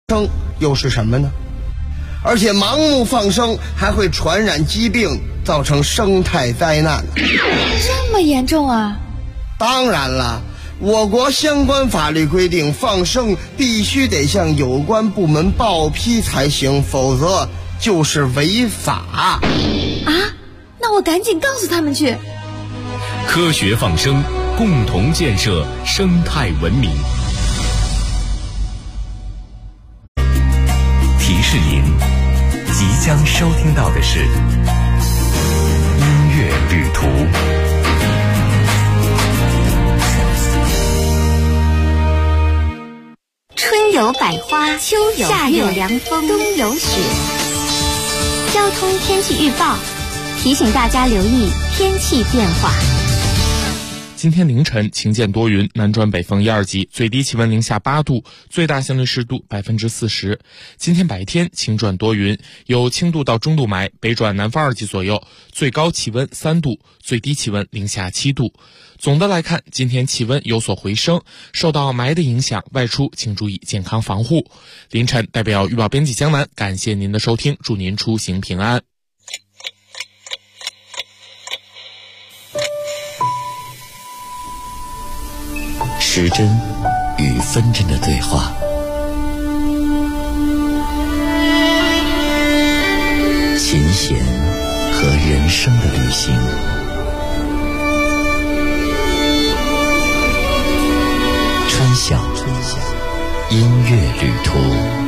生又是什么呢？而且盲目放生还会传染疾病，造成生态灾难。 这么严重啊？ 当然了，我国相关法律规定，放生必须得向有关部门报批才行，否则就是违法。 啊？那我赶紧告诉他们去。 科学放生，共同建设生态文明。提示您，即将收听到的是音乐旅途。 春有百花，秋有夏有凉风，冬有雪。交通天气预报提醒大家留意天气变化。 今天凌晨晴见多云，南转北风1、2级，最低气温零下8度，最大相对湿度40%。今天白天晴转多云，有轻度到中度霾，北转南风2级左右，最高气温3度，最低气温零下7度。总的来看，今天气温有所回升，受到霾的影响，外出请注意健康防护。凌晨代表预报编辑江南，感谢您的收听，祝您出行平安。 时针与分针的对话，琴弦和人生的旅行，春晓音乐旅途。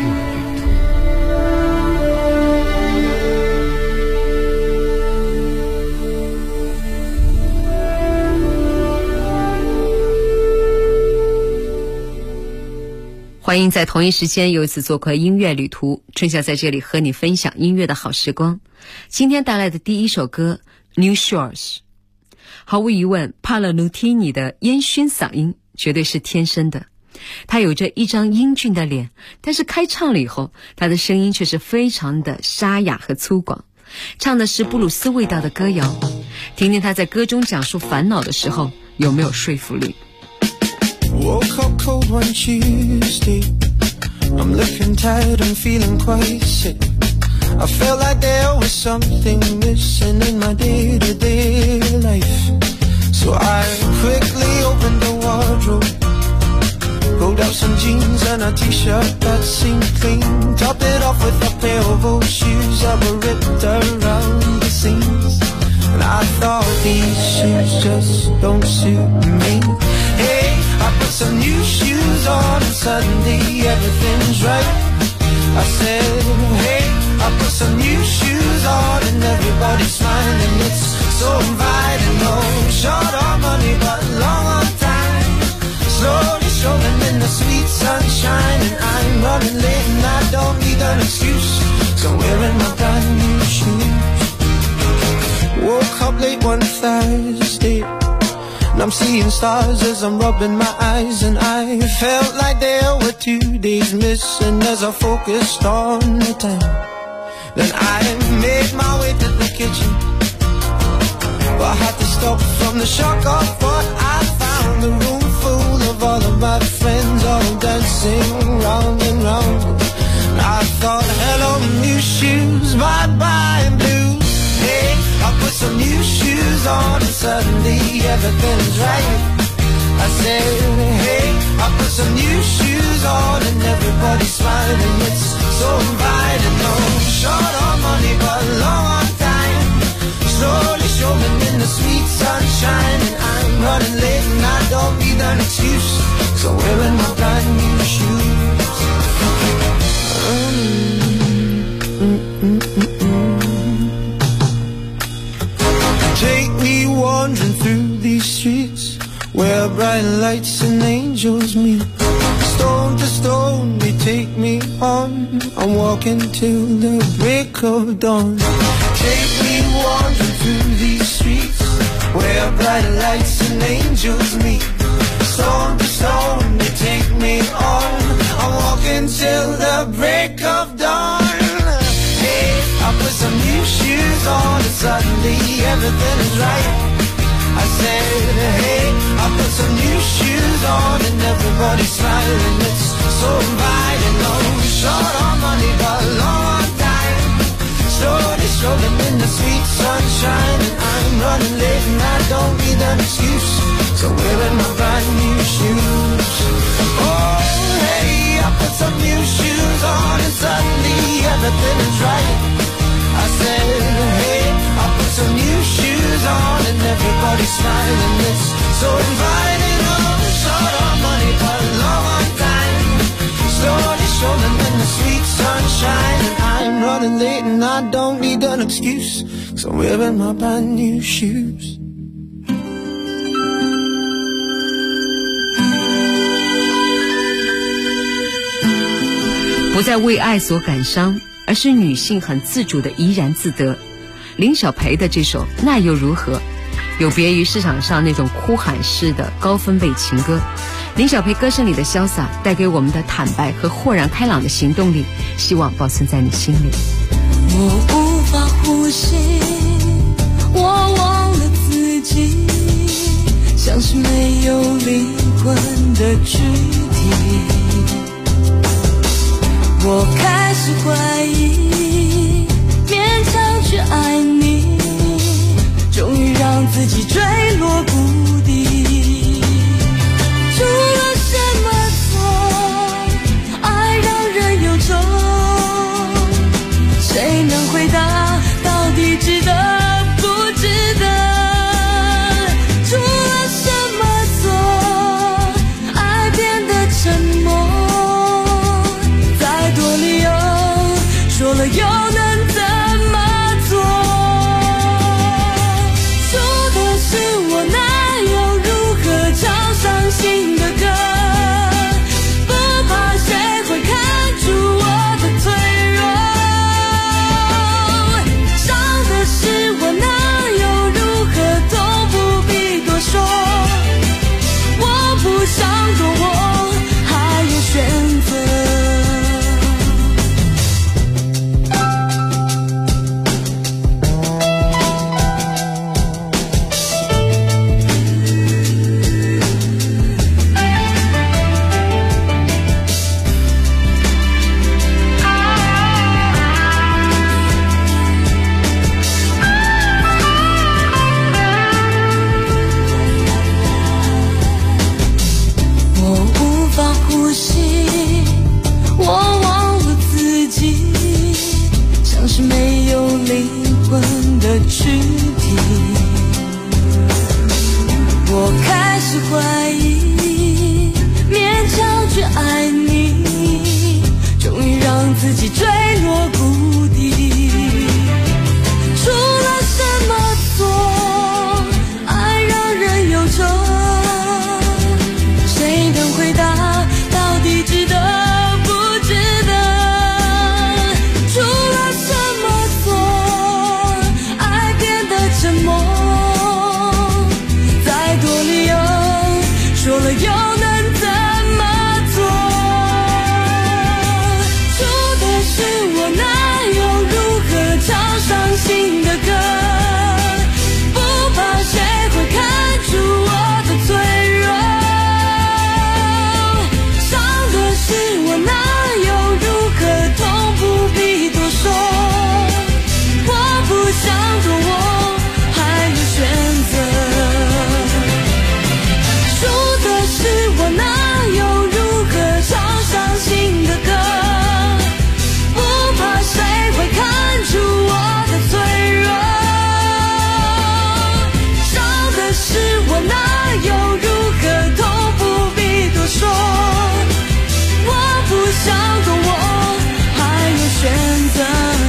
欢迎在同一时间又一次做客音乐旅途，春晓在这里和你分享音乐的好时光。今天带来的第一首歌 New Shores， 毫无疑问帕勒努提尼的烟熏嗓音绝对是天生的，他有着一张英俊的脸，但是开唱了以后，他的声音却是非常的沙哑和粗犷，唱的是布鲁斯味道的歌谣，听听他在歌中讲述烦恼的时候有没有说服力。 Woke up cold one Tuesday, I'm looking tired and feeling quite sick. I felt like there was something missing in my day-to-day life. So I quickly opened the wardrobe, pulled out some jeans and a t-shirt that seemed clean, topped it off with a pair of old shoes that were ripped around the seams. And I thought these shoes just don't suit me. Hey, I put some new shoes on and suddenly everything's right. I said, hey, I put some new shoes on and everybody's smiling. It's so inviting, no short on money but long on time. Slowly strolling in the sweet sunshine, and I'm running late and I don't need an excuse, so I'm wearing my brand new shoes. Woke up late one Thursday, and I'm seeing stars as I'm rubbing my eyes, and I felt like there were 2 days missing as I focused on the time. Then I made my way to the kitchen, but I had to stop from the shock of what I found. The room full of all of my friends, all dancing round and round. And I thought, hello new shoes, bye-bye blues. Hey, I put some new shoes on and suddenly everything's right. I said, hey, I put some new shoes on and everybody's smiling. It's so inviting, no short on money but long on time. Slowly strolling in the sweet sunshine, and I'm running late and I don't need an excuse, so I'm wearing my brand new shoes. Take me wandering through these streets where bright lights and angels meet. Stone to stone they take me on, I'm walking till the break of dawn. Take me wandering through these streets where bright lights and angels meet. Stone to stone they take me on, I'm walking till the break of dawn. Hey, I put some new shoes on and suddenly everything is right. I said, hey, I put some new shoes on and everybody's smiling. It's so inviting, no short the sweet sunshine, and I'm running late and I don't need an excuse, so wearing my brand new shoes. Oh, hey, I put some new shoes on and suddenly everything is right. I said, hey, I put some new shoes on and everybody's smiling. It's so inviting. Oh, short on money but long on time, slowly strolling in the sweet sunshine, and I'm running late and I don't need an excuse, so I'm wearing my brand new shoes. 不再为爱所感伤，而是女性很自主的怡然自得。林小培的这首《那又如何》有别于市场上那种哭喊式的高分贝情歌，林小培歌声里的潇洒带给我们的坦白和豁然开朗的行动力，希望保存在你心里。 我无法呼吸，我忘了自己，像是没有灵魂的躯体。我开始怀疑，勉强去爱你，终于让自己坠落谷底。出了什么错，爱让人忧愁，谁能回答到底值得不值得？出了什么错，爱变得沉默，再多理由说了又能怎么做？说的是我，那又如何唱伤心的歌？不怕谁会看出我的脆弱，伤的是我，那又如何都不必多说。我不想躲，我还有选择。躯体，我开始怀疑，勉强去爱你，终于让自己坠落谷底。出了什么错，爱让人忧愁，谁能回答到底值得不值得？出了什么错，沉默，再多理由说了又能怎么做？出的是我，那又如何唱伤心的歌？不怕谁会看出我的脆弱，伤的是我，那又如何痛不必多说。我不想躲，我还有选择。说的是我，哪有如何唱伤心的歌？不怕谁会看出我的脆弱，伤的是我，哪有如何痛不必多说。我不想躲，我还有选择。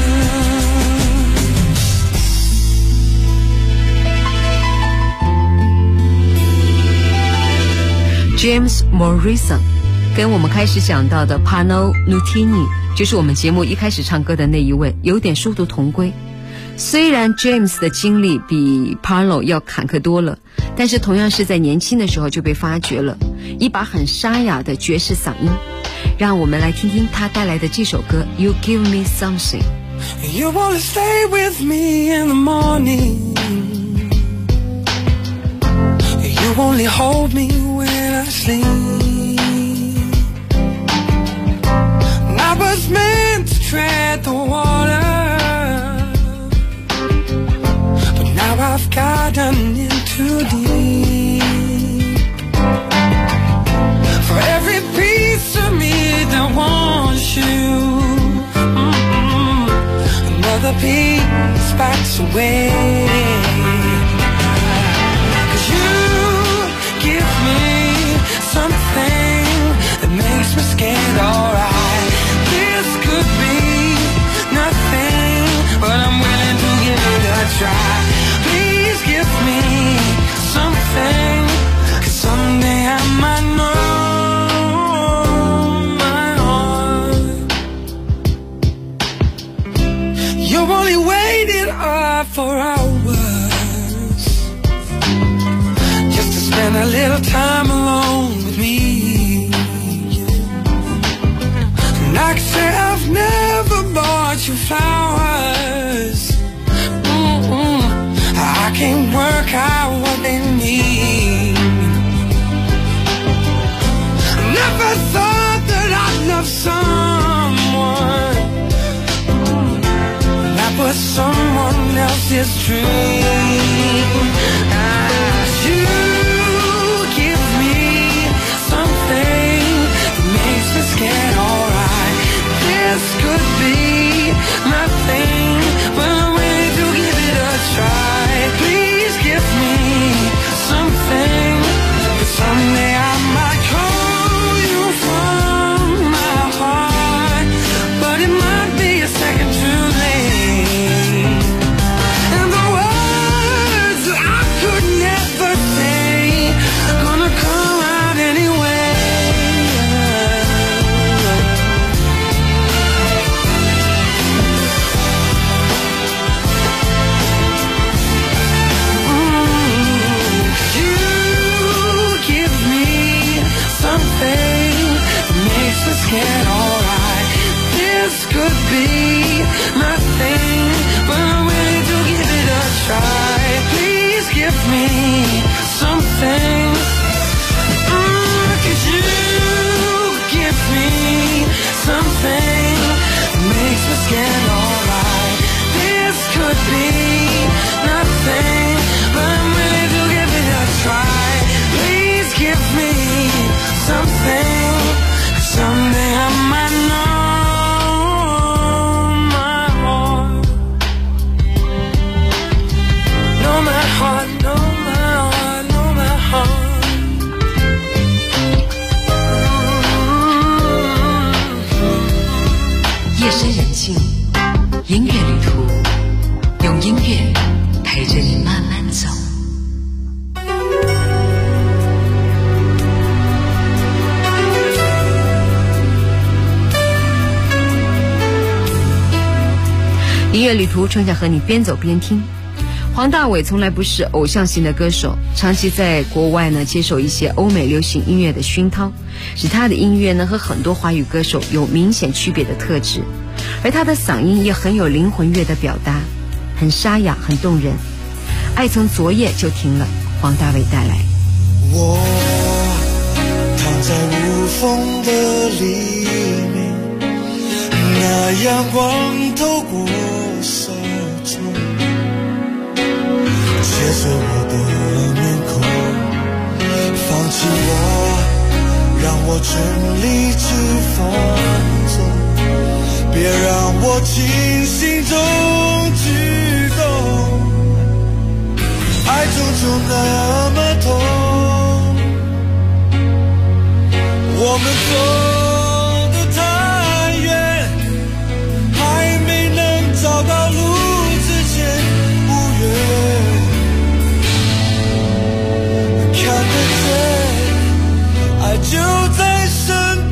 James Morrison 跟我们开始讲到的 Paolo Nutini 就是我们节目一开始唱歌的那一位，有点殊途同归。虽然 James 的经历比 Paolo 要坎坷多了，但是同样是在年轻的时候就被发掘了，一把很沙哑的爵士嗓音。让我们来听听他带来的这首歌 You Give Me Something。 You wanna stay with me in the morning, you only hold me when I sleep. And I was meant to tread the water, you. Another piece backs away. 'Cause you give me something that makes me scared, alright. This could be nothing, but I'm willing to give it a try. Please give me something, 'cause someday I might know my heart. You only waited up for hours just to spend a little time alone with me. And I can say I've never bought you flowers. I can't work out what they mean. Never thought that I'd love someone that was someone else's dream. You give me something that makes me scared, alright. This could be nothing, but I'm ready to give it a try. Please give me something, 'cause someday I might call you from my heart, but it might be a second too late. And the words that I could never say gonna come out anyway. You give me something that makes me scared, alright. This could be nothing, but I'm willing to give it a try. Please give me something, 'cause you give me something that makes me scared, alright. This could be nothing, but I'm willing to give it a try. Please give me something, 'cause someday I might know my heart. Know my heart, know my heart, know my heart. 夜深人静，音乐旅途，用音乐陪着你慢慢走。音乐旅途，春夏和你边走边听。黄大炜从来不是偶像型的歌手，长期在国外呢接受一些欧美流行音乐的熏陶，使他的音乐呢和很多华语歌手有明显区别的特质，而他的嗓音也很有灵魂乐的表达，很沙哑，很动人。爱从昨夜就停了，黄大炜带来。 我躺在无风的黎明，那阳光透过纱窗，切碎我的面孔，放弃我，让我全力去放纵，别让我清醒中举动。爱终究那么痛，我们走得太远，还没能找到路之前不远，看得见爱就在身边，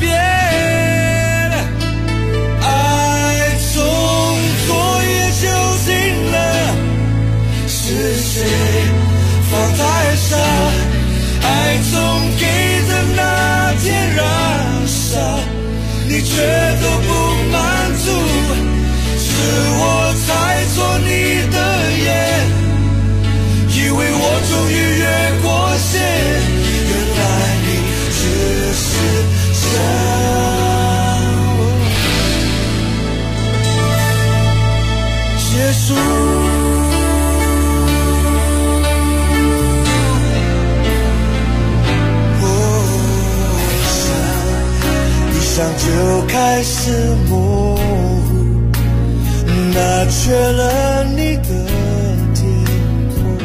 爱从昨夜就醒了，是谁放在上，爱总给的那天燃烧，你却都不满足，是我猜错你的眼，以为我终于越过线，原来你只是想结束。 象就开始模糊，那缺了你的天空，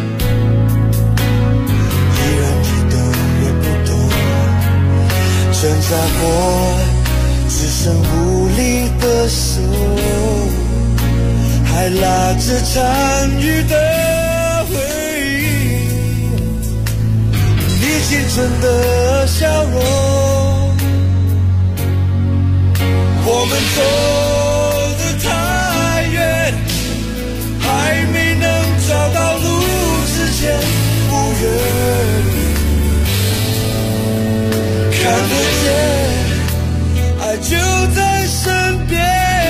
依然一动也不动，挣扎过只剩无力的手，还拉着残余的回忆，你青春的笑容，我们走得太远，还没能找到路之前不远，看得见爱就在身边，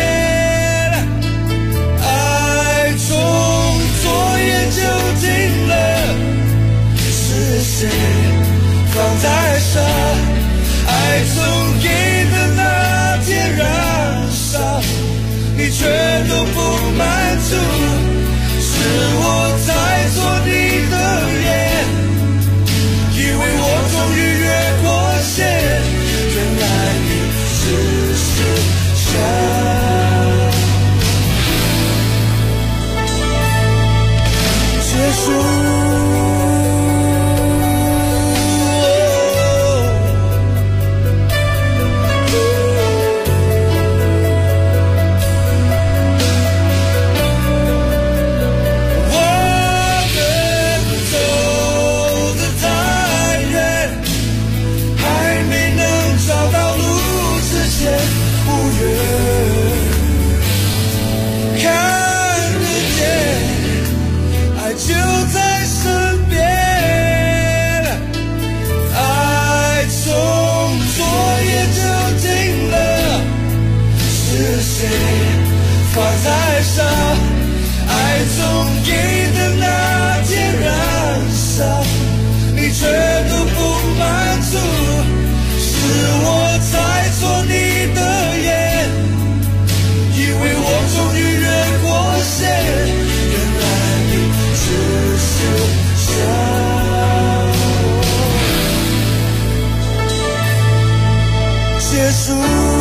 爱从昨夜就停了，是谁放在上，爱从给的那天燃烧，你却都不满足，是我猜错你的眼，以为我终于越过线，原来你只是想结束。放在上，爱从给的那天燃烧，你却都不满足，是我猜错你的眼，以为我终于越过线，原来你只是想结束。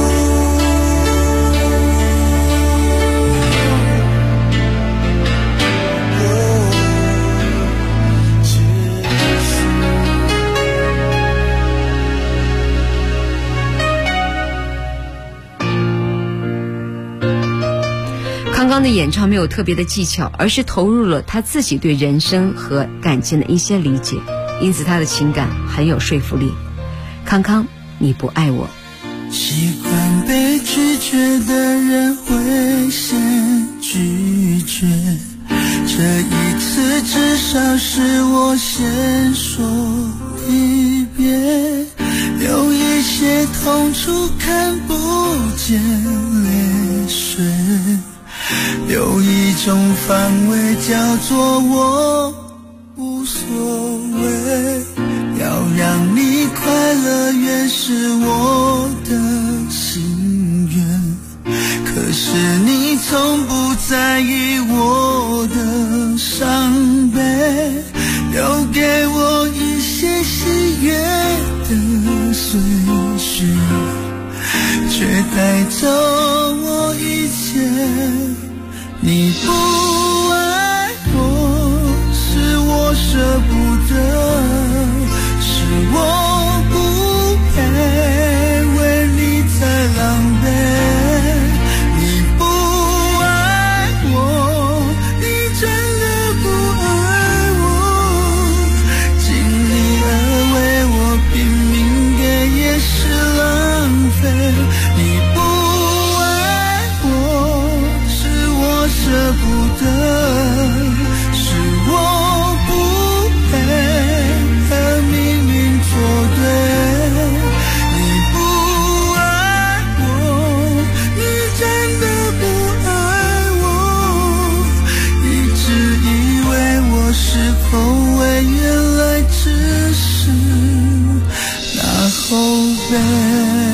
康康的演唱没有特别的技巧，而是投入了他自己对人生和感情的一些理解，因此他的情感很有说服力。康康，你不爱我。 习惯被拒绝的人会先拒绝，这一次至少是我先说一遍，有一些痛处看不见泪水，有一种防卫叫做我无所谓，要让你快乐原是我的心愿，可是你从不在意我的伤悲，留给我一些喜悦的岁月，却带走我一切。你不爱我，是我舍不得，是我不配为你再狼狈。你不爱我，你真的不爱我，尽力而为我拼命给也是浪费。你不爱我，是我舍不得，是我不配和命运作对。你不爱我，你真的不爱我，一直以为我是后卫，原来只是那后背。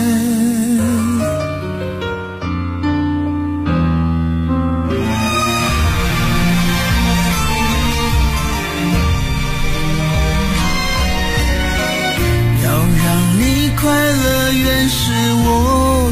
快乐原是我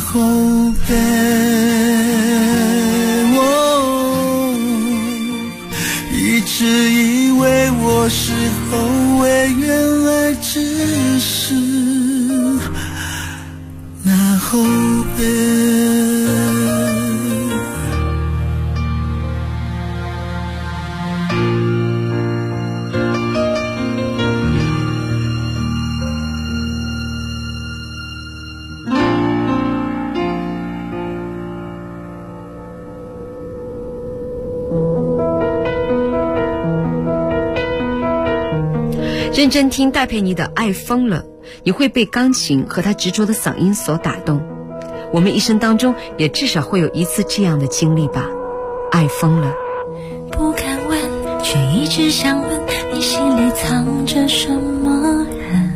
后悔，一直以为我是后悔，原来只是那后悔。 认真听戴佩妮的《爱疯了》，你会被钢琴和她执着的嗓音所打动。我们一生当中也至少会有一次这样的经历吧，爱疯了。 不敢问，却一直想问，你心里藏着什么人？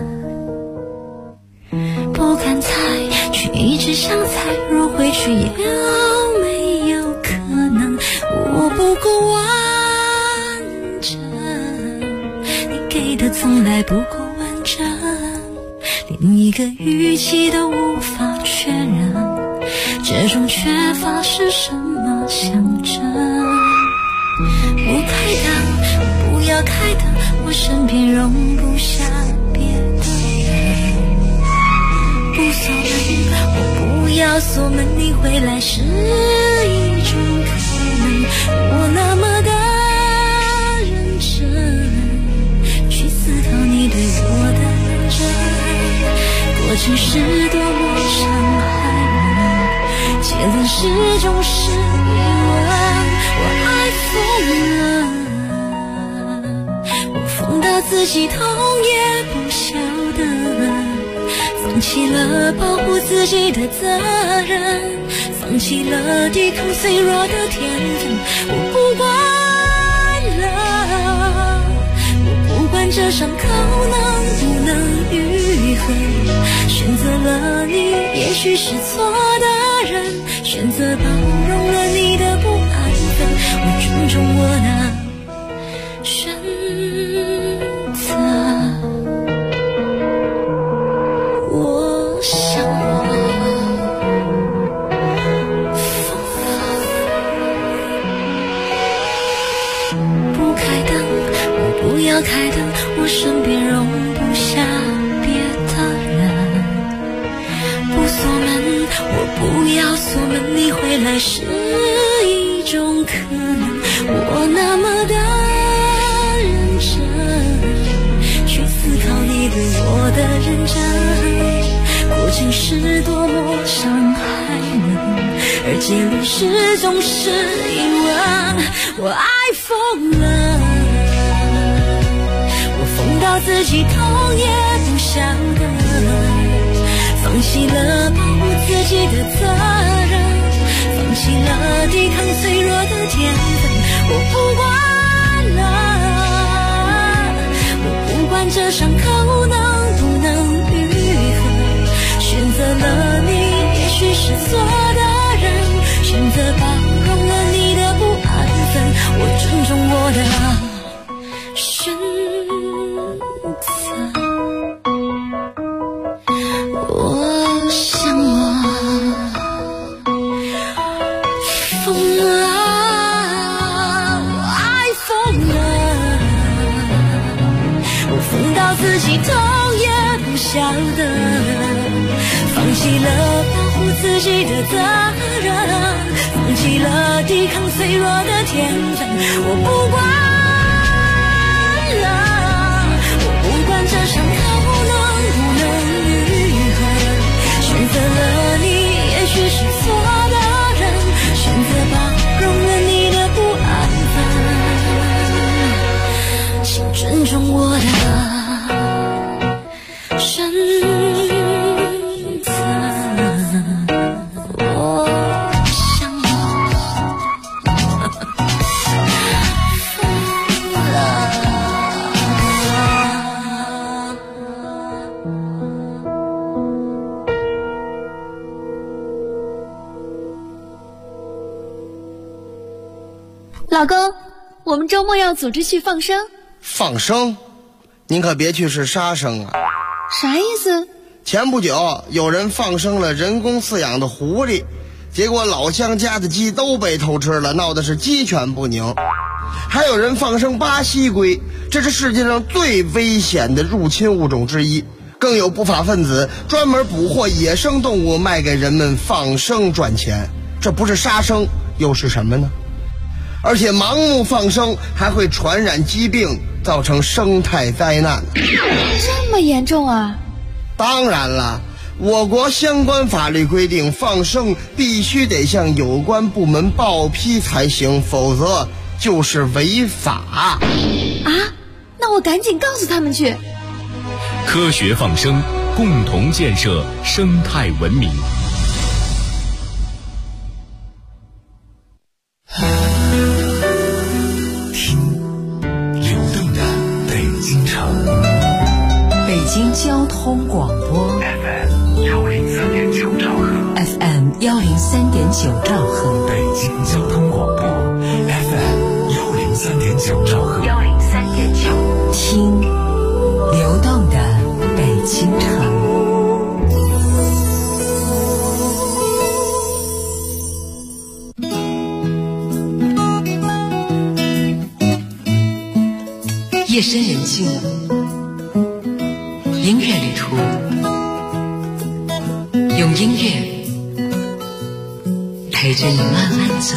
不敢猜，却一直想猜，若回去有没有可能我不够完整？你给的从来不够完整，连一个语气都无法确认，这种缺乏是什么象征？不开灯，不要开灯，我身边容不下别的人。不锁门，我不要锁门，你回来是一种可能。我那么的认真，去思考你对我的认真，过程是多么伤害人，结论始终是疑问。我爱疯了，我疯到自己痛也不晓得，放弃了保护自己的责任，放弃了抵抗脆弱的天分。我不管了，我不管这伤口能不能愈合，选择了你也许是错的人，选择包容了你的不安分，我尊重我的选择。我想我疯了，不开灯，我不要开灯，我身边容不下别的人。不锁门，我不要锁门，你回来是一种可能。我那么的认真，去思考你对我的认真，过程是多么伤害人，而结论始终是疑问。我爱疯了，我疯到自己痛也不晓得，放弃了保护自己的责任，放弃了抵抗脆弱的天分。我不管了，我不管这伤口能不能愈合，选择了你也许是错的人，选择包容了你的不安分，我尊重我的选择。我想我疯了，我爱疯了，我疯到自己痛也不晓得，放弃了保护自己的责任，放弃了抵抗脆弱的天分。我不管了，我不管这伤口能不能愈合，选择了你也许是错的人，选择包容了你的不安分，请尊重我的选择。我想我疯了。 老公，我们周末要组织去放生。 放生？您可别去是杀生啊！ 啥意思？ 前不久有人放生了人工饲养的狐狸，结果老乡家的鸡都被偷吃了，闹的是鸡犬不宁。还有人放生巴西龟，这是世界上最危险的入侵物种之一。更有不法分子专门捕获野生动物卖给人们放生赚钱，这不是杀生又是什么呢？而且盲目放生还会传染疾病，造成生态灾难。 这么严重啊？ 当然了，我国相关法律规定，放生必须得向有关部门报批才行，否则就是违法。 啊？那我赶紧告诉他们去。 科学放生，共同建设生态文明。 听流动的北京城， 北京交通广播 FM 103.9兆赫 FM 103.9兆赫， 北京交通广播 FM 103.9兆赫 103.9，听流动的北京城。夜深人静了，音乐旅途，用音乐陪着你慢慢走。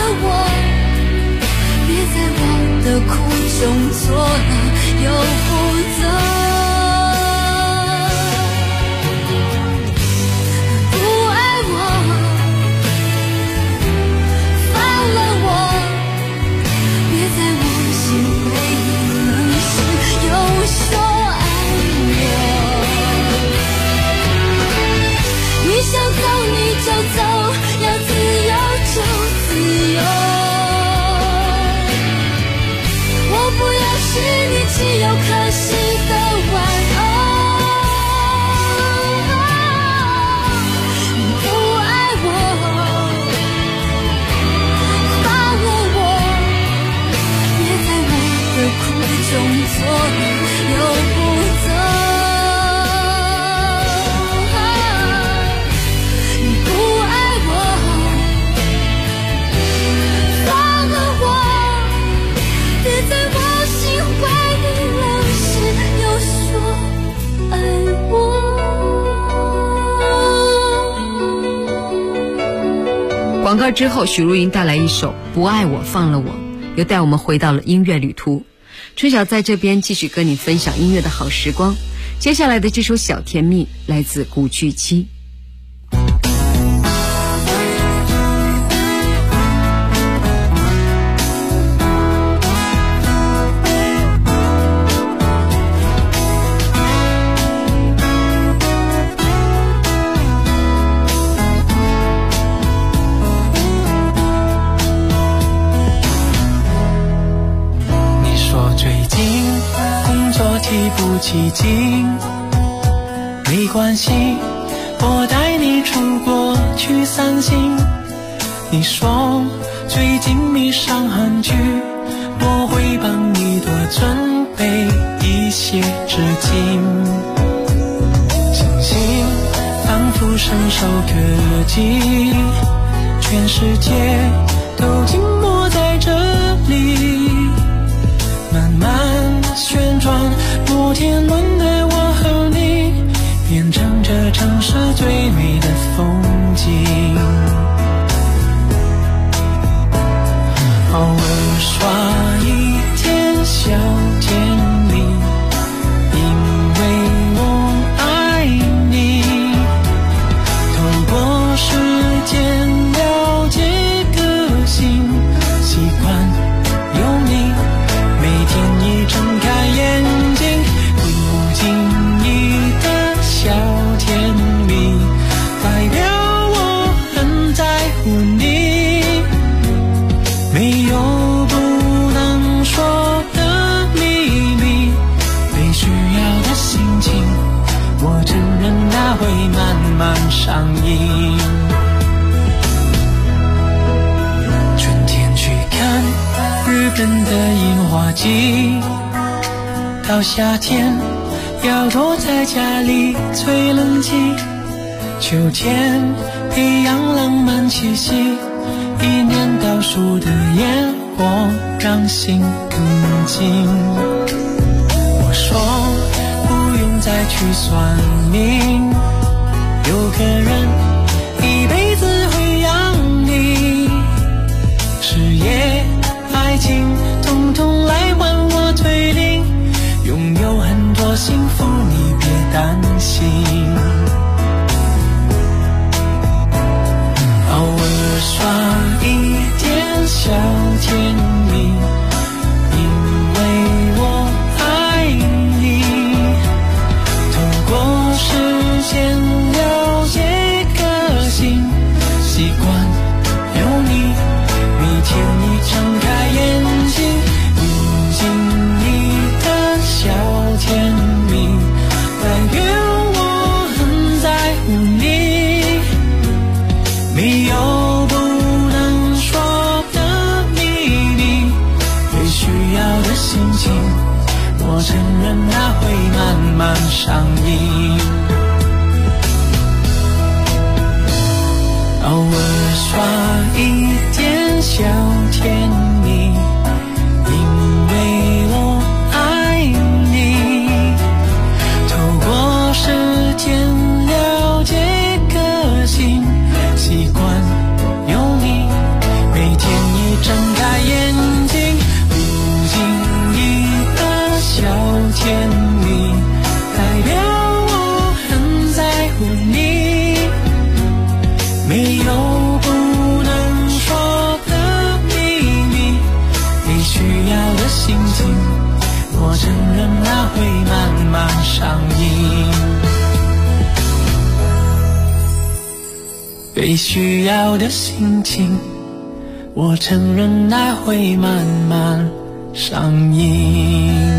苦中作乐，又不又不走。你不爱我，放了我，别在我心怀里冷时又说爱我。 广告之后，许茹芸带来一首《不爱我放了我》，又带我们回到了音乐旅途。春晓在这边继续跟你分享音乐的好时光。接下来的这首《小甜蜜》来自古巨基。 提不起劲，没关系，我带你出国去散心。你说最近迷上韩剧，我会帮你多准备一些纸巾。星星仿佛伸手可及，全世界都静默在这里，慢慢旋转，摩天轮的我和你变成这城市最美的风景。偶尔刷一天小甜蜜，因为我爱你。透过时间了解个性，习惯有你，每天一睁开眼睛，不经意的小甜蜜，代表我很在乎你。没有不能说的秘密，被需要的心情，我承认它会慢慢上瘾。春天去看日本的樱花季，到夏天要躲在家里吹冷气，秋天培养浪漫气息，一年倒数的烟火让心更近。我说不用再去算命，有个人一辈子会养你，事业爱情统统来换我推理，拥有很多幸福你别担心。偶尔刷一点小甜蜜，因为我爱你。透过时间了解个性，习惯有你，每天一睁开眼睛，不经意的小甜蜜，代表我很在乎你。没有不能说的秘密，被需要的心情，我承认它会慢慢上瘾。偶尔刷一点小甜蜜，因为我爱你。透过时间了解个性，习惯有你，每天一睁开眼睛，不经意的小甜蜜，代表我很在乎你。没有不能说的秘密，被需要的心情，我承认它会慢慢上瘾。被需要的心情，我承认它会慢慢上瘾。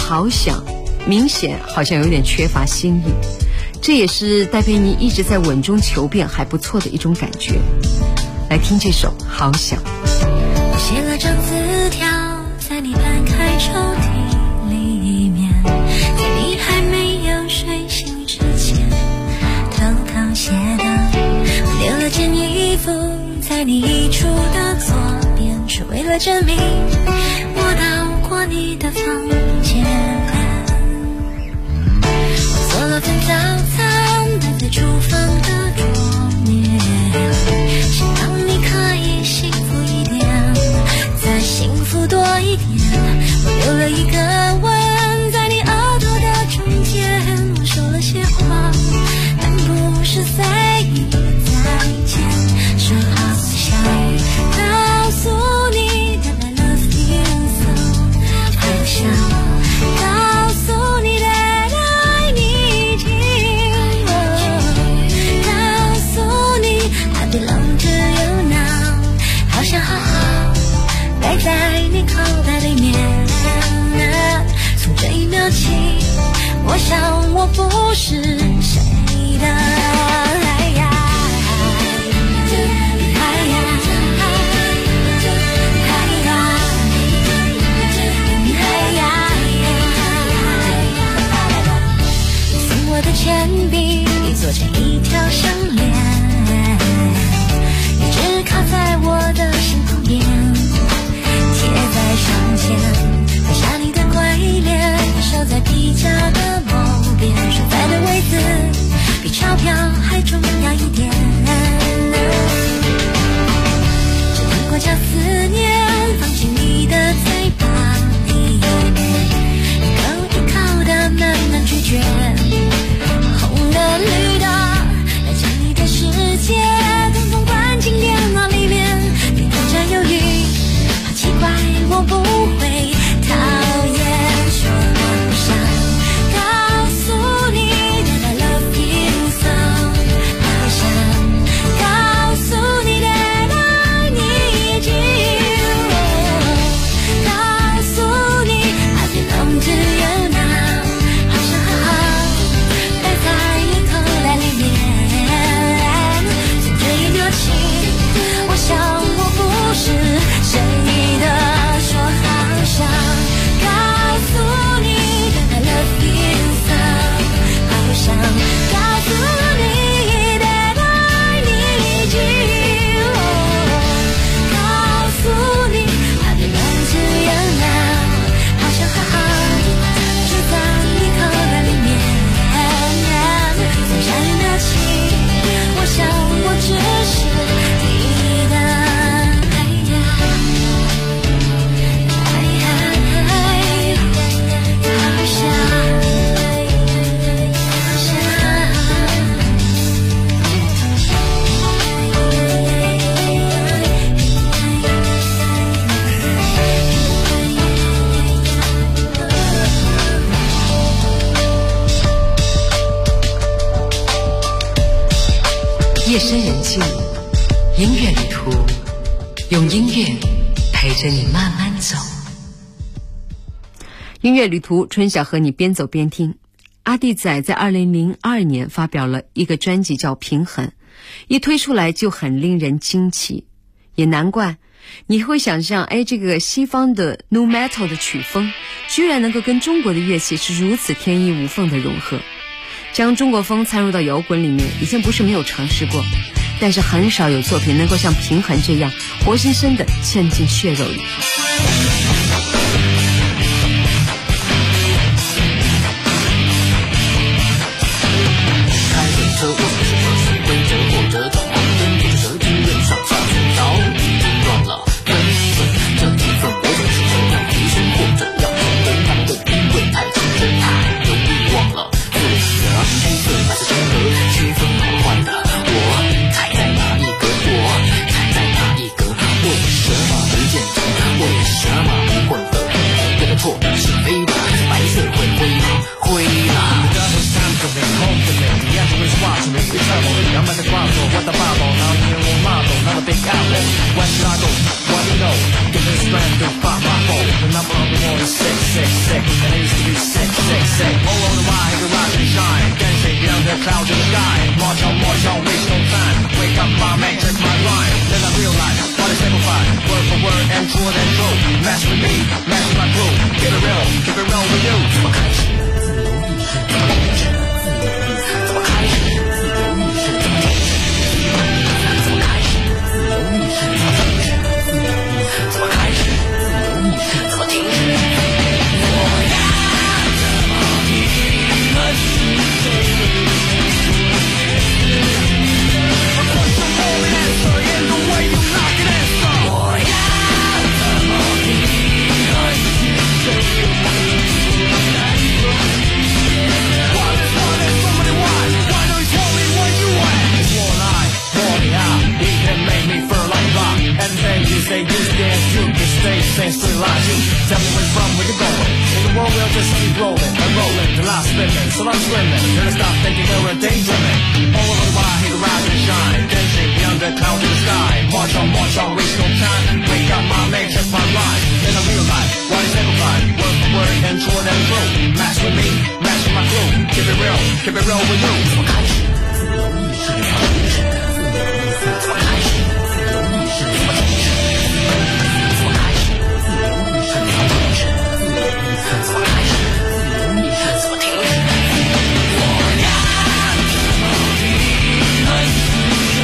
好想，明显好像有点缺乏新意，这也是戴佩妮一直在稳中求变还不错的一种感觉。来听这首好想。 我写了张字条在你翻开抽屉里面，在你还没有睡醒之前偷偷写的。我留了件衣服在你衣橱的左边，是为了证明我到过你的房间。我做了份早餐摆在厨房的桌面，希望你可以幸福一点，再幸福多一点。我留了一个吻在你额头的中间，我说了些话，但不是在意再见，说好想告诉你的 I love you so， 好想告诉你的爱你听，告诉你 I belong to you now， 好想好好待在你口袋里面。从这一秒起，我想我不是谁的。铅笔做成一条项链，一直靠在我的身旁边，贴在胸前，拍下你的鬼脸，收在皮夹的某边，所在的位置比钞票还重要一点。这苹果将思念放进你的嘴巴里面，一口一口的慢慢咀嚼，红的绿的来将你的世界统统灌进电脑里面，别更加犹豫，好奇怪我不会讨厌，说我想告诉你的 I love you so， 好想告诉你的爱你听，告诉你 I belong to you now， 好想好好待在你口袋里面。从这一秒起，我想我不是谁的，说好想告诉你的 I love you so， 好想告诉你的爱你听，告诉你 I belong to you now， 好想好好住在你口袋里面。从下一秒起，我想我只是你的，好想。 夜深人静，音乐旅途，用音乐陪着你慢慢走。音乐旅途，春晓和你边走边听。阿弟仔在2002年发表了一个专辑叫《平衡》，一推出来就很令人惊奇，也难怪你会想象，这个西方的 Nu Metal 的曲风居然能够跟中国的乐器是如此天衣无缝的融合。将中国风掺入到摇滚里面，以前不是没有尝试过，但是很少有作品能够像《平衡》这样活生生的嵌进血肉里。 开着车，我是车速规则或者导航灯，跟着蛇精人上下寻找，已经乱了分寸，这几分我总是想要提升或者要升温，他们的因为太竞争，太有欲望了。黑色白色真格，区分好坏的，我踩在哪一格？我踩在哪一格？为什么没见证？为什么 watching me be trouble. I'm at the ground floor, what the Bible? Now you know model, not a big apple. Where should I go? What do you know? Give me strength to pop my phone. The number on the wall is 666, and it used to be 666. All over the wide, the rise and shine. Dancing beyond the clouds in the sky. March on, waste no time. Wake up, my man, check my rhyme. Then I realize what is simplified. Word for word and true than true. Match with me, match with my crew. Keep it real with you. 怎么开始？自由意识怎么停止？怎么开始？自由意识怎么停止？怎么开始？自由意识怎么停止？怎么开始？自由意识怎么停止？我要怎么平衡世界？ Put some more answer in the way you knock it answer. 我要怎么平衡世界？ And then you say this dance, you can stay same straight line. You tell me where you're from, where you're going. In the world we'll just keep rolling and rolling till I'm spinning. So I'm swimming, never stop thinking we're daydreaming. All over the wide, hit the rise and shine. Dancing beyond the clouds in the sky. March on, waste no time. Wake up my man, check my line. Then I realize what is simplified. Word for word and true and true. Match with me, match with my crew. Keep it real with you. 怎么开始？自由意识怎么停止？自由意识怎么开始？ 自由意识怎么停止？怎么开始？自由意识怎么停止？自由意识怎么开始？自由意识怎么停止？我要怎么平衡世界？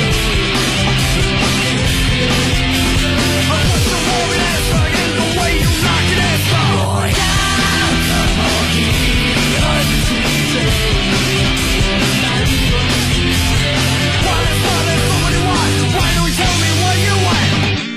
Put some more answer in the way you knock it answer. 我要怎么平衡世界？ Why don't you tell me what you want?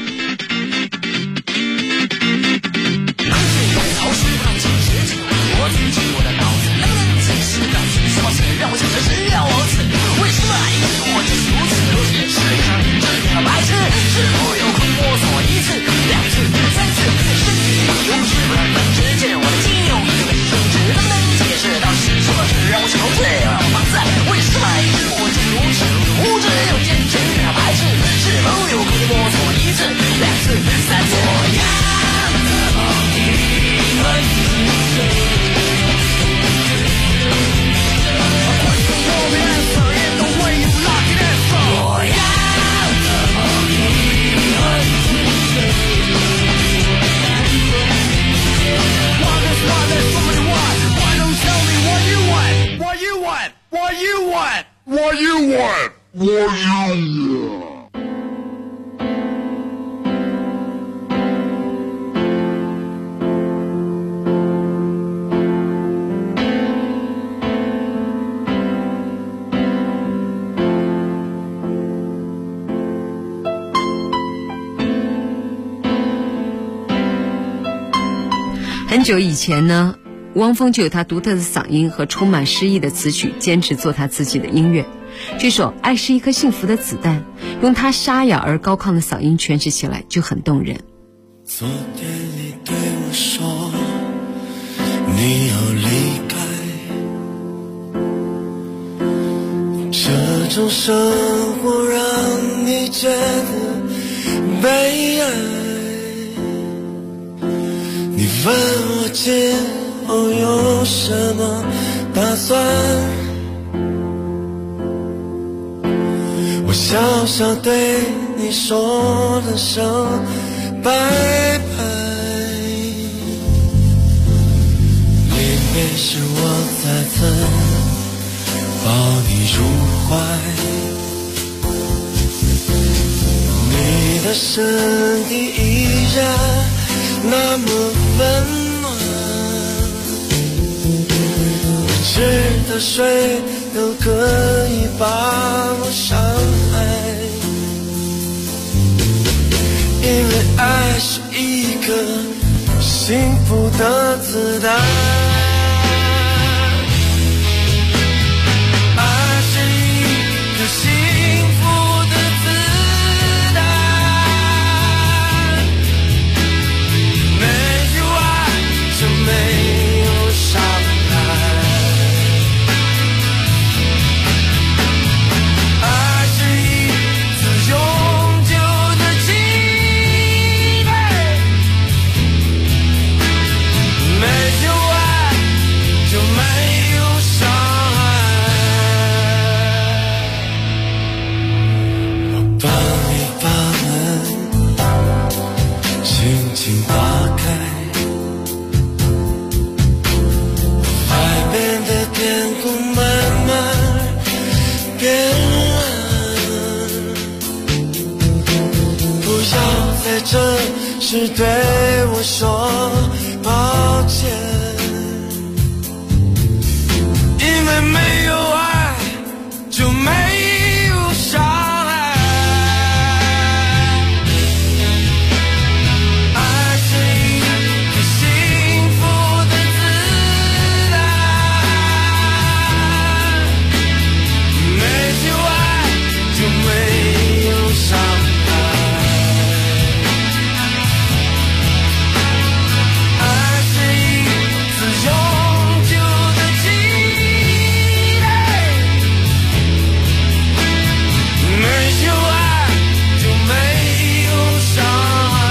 科学有好使，不让解释，进入我自己我的脑子，能不能解释到底什么事让我想着是要我死？为什么一直我就是如此如此？世界上这样的白痴，是否有空摸索一次、两次、三次？身体有事不让人直见我的肌肉已经被升值，能不能解释到底什么事让我想这样的房子？为什么一直我就是如此无知又坚持？ 还是是否有可以摸索一次、两次、三次？我要怎么平衡世界 ？Put some more answer in the way you knock it answer. 我要怎么平衡世界 ？Why there's so many why? Why don't you tell me what you want? What you want? What you want? What you want? What you want? 很久以前呢，汪峰就有他独特的嗓音和充满诗意的词曲，坚持做他自己的音乐。这首《爱是一颗幸福的子弹》，用他沙哑而高亢的嗓音诠释起来就很动人。 昨天你对我说你要离开，这种生活让你觉得悲哀。你问我今后有什么打算，我笑笑对你说了声拜拜。离别时我再次抱你入怀，你的身体依然那么温暖，未知的水都可以把我伤害，因为爱是一颗幸福的子弹，爱是一颗幸福的子弹，没有爱就没有伤害。 是对我说抱歉，因为没有爱就没有伤害，爱是一个幸福的姿态，没有爱就没有伤害，爱是一次永久的记忆，没有爱就没有伤害。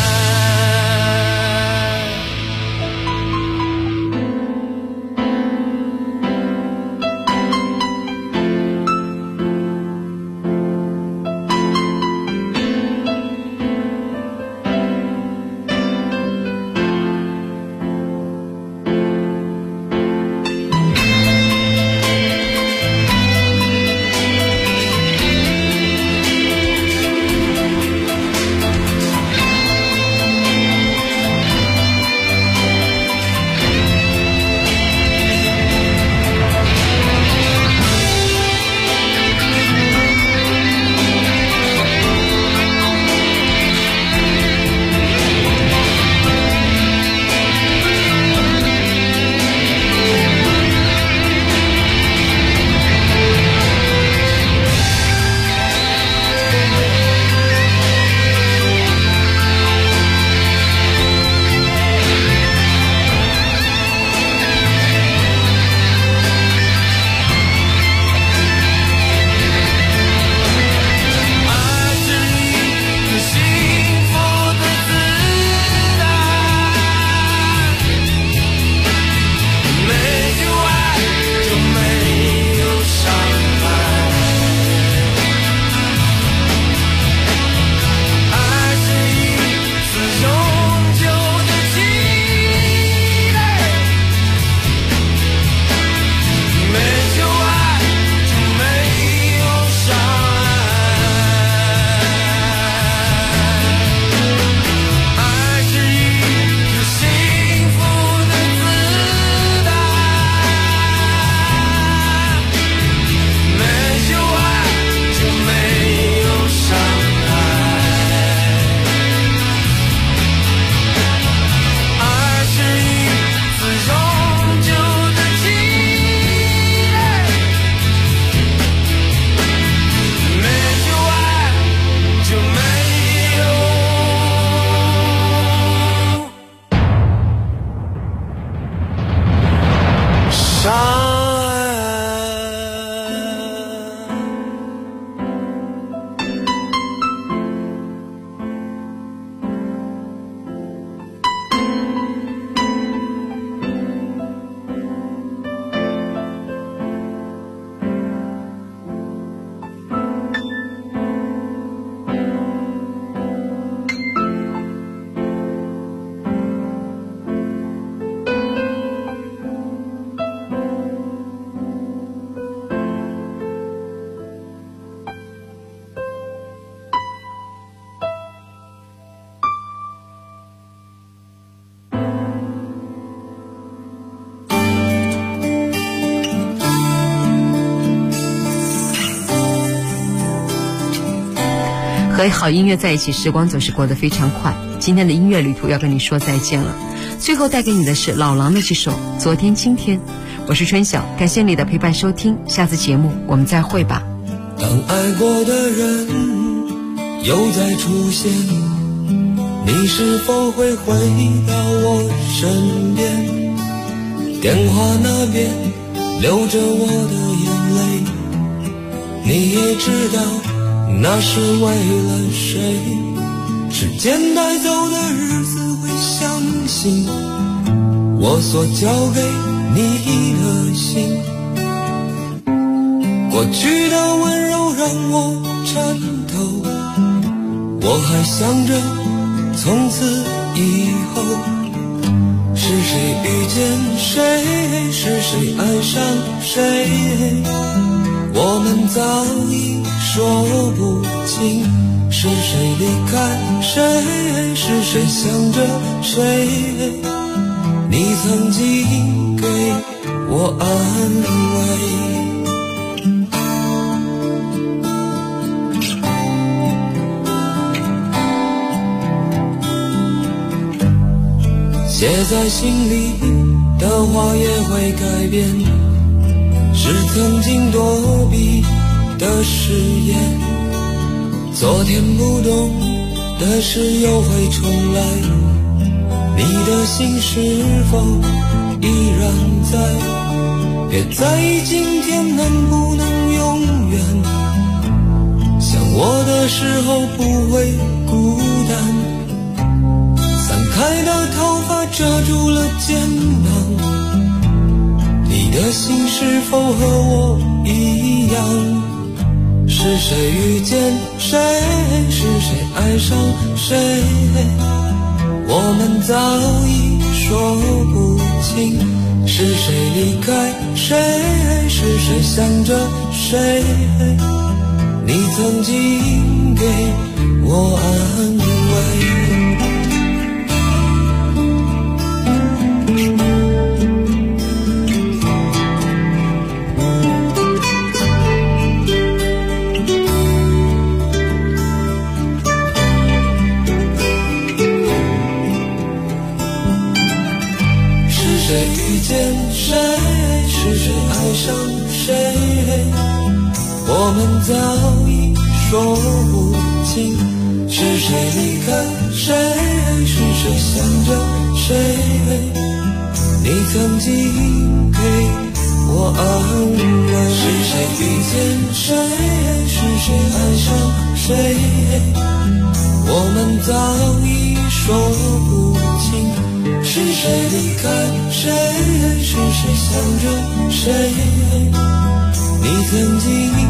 和好音乐在一起，时光总是过得非常快。今天的音乐旅途要跟你说再见了，最后带给你的是老狼的这首《昨天今天》。我是春晓，感谢你的陪伴收听，下次节目我们再会吧。 当爱过的人又再出现，你是否会回到我身边？电话那边流着我的眼泪，你也知道那是为了谁？时间带走的日子会相信我所交给你的心，过去的温柔让我颤抖，我还想着从此以后是谁遇见谁，是谁爱上谁，我们早已说不清。 是谁离开谁？是谁想着谁？你曾经给我安慰。写在心里的话也会改变，是曾经躲避的誓言。昨天不懂的事又会重来，你的心是否依然在？别在意今天能不能永远，想我的时候不会孤单。散开的头发遮住了肩膀，你的心是否和我一样？是谁遇见谁？是谁爱上谁？我们早已说不清。是谁离开谁？是谁想着谁？你曾经给我安慰。是谁爱上谁？我们早已说不清。是谁离开谁？是谁想着谁？你曾经给我安慰。是谁遇见谁？是谁爱上谁？我们早已说不清。是谁离开谁？是谁想着谁？你曾经